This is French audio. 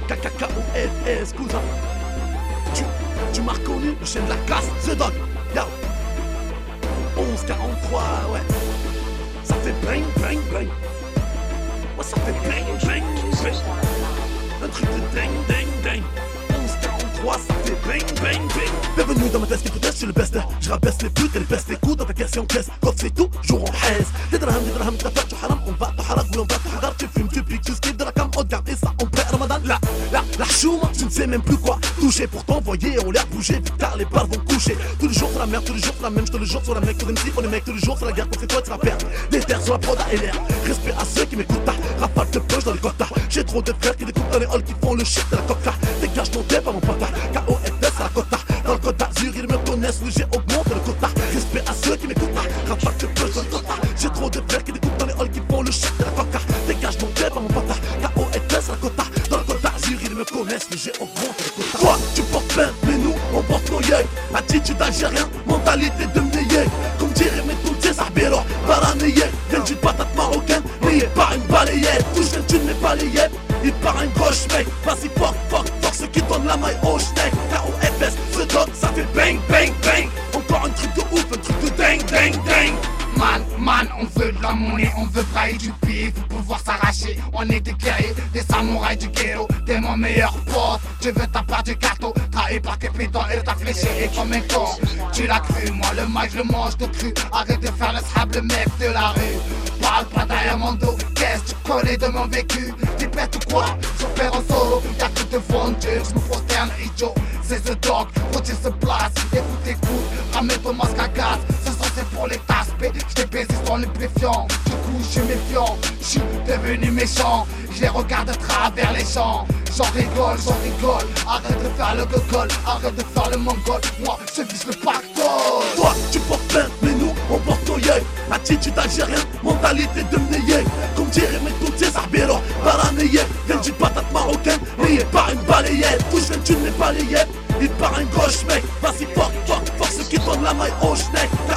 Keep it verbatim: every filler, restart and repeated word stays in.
K-K-K-O-F-S, cousin. Tu, tu m'as reconnu, le chien de la casse, The Dog. Yo. onze quarante-trois, ouais. Ça fait bang, bang, bang. Ouais, ça fait bang, bang, bang. Un truc de ding, ding, ding. onze quarante-trois, ça fait bang, bang, bang. Bienvenue dans ma test, écoutez, je suis le best. Je rabaisse les putes et les pestes, les coups dans ta caisse et en caisse. Quand c'est tout, jour en haise. Des drahams, des drahams, t'as fait du haram. On va te harak, ou on va te hagar. Tu fumes, tu piques, tu skips de la cam. On garde et ça en prêt Ramadan. La, la, la chouma, je ne sais même plus quoi toucher. Pour t'envoyer, on l'air bouger. Vite tard, les balles vont coucher. Tous les jours, c'est la merde, tous les jours, c'est la même. Tous les jours, sur la mec, tous les M C, pour les mecs, tous les jours, c'est la guerre contre toi, tu la perds. Des terres sur la proda et l'air. Respect à ceux qui m'écoutent. Rafale de poche dans les quotas. J'ai trop de frères qui découpent dans les halls qui font le shit de la coca. Dégage ton thé, pas mon pote. K O F S à la quota. Dans le Côte d'Azur, ils me connaissent, oui, j'ai augmenté le quota. Respect à ceux qui m'écoutent. Rafale de poche dans le quota. J'ai trop de frères qui découpent dans les halls qui font le shit de la coca. Dégage ton thé, pas mon pote. K O F S à la quota. Dans le Côte d'Azur, ils me connaissent, oui, j'ai augmenté le quota. Toi, tu portes plein, mais nous, on porte nos yeux. Attitude algérien, mentalité de mneyek. Comme dirait mes toutiers, Sahbiro, baraneyek. Viens d'une patate marocaine, payé par une balayette. Tout jeune, tu n'es balayette. Il part un gauche mec, vas-y fuck, fuck, fuck ceux qui donnent la maille au schneck. K O F S, The Dog, ça fait bang, bang, bang. Encore un truc de ouf, un truc de ding, ding, ding. Man, man, on veut de la monnaie, on veut brailler du pif, pouvoir s'arracher. On est des guerriers, des samouraïs du ghetto, t'es mon meilleur pote. Tu veux ta part du gâteau, trahi par tes pétons et ta fléché et comme un con. Tu l'as cru, moi le mic je le mange de cru. Arrête de faire le sable mec de la rue. Parle pas derrière mon dos, qu'est-ce que tu connais de mon vécu? T'es bête ou quoi? Je perds en solo, y'a que de vendu, je me prosterne idiot. C'est The Dog, faut qu'il se place, écoute, écoute, ramène ton masque à gaz. Ce soir c'est pour les tasses, j't'ai baisé sans les préfiants. Du coup j'suis méfiant, j'suis devenu méchant. J'les regarde à travers les champs. J'en rigole, j'en rigole. Arrête de faire le gogol, arrête de faire le mongol. Moi je vise le pactole. Toi tu portes plein, mais nous on porte nos yeux. Attitude algérienne, mentalité de mneyek. Comme dirait mes toutiers, Sahbiro, baraneyek. Viens d'une patate marocaine, payé par une balayette. Tout jeune, tu n'es balayette. Il part un gauche mec, vas-y fuck, fuck, fuck ceux qui donnent la maille au schneck. K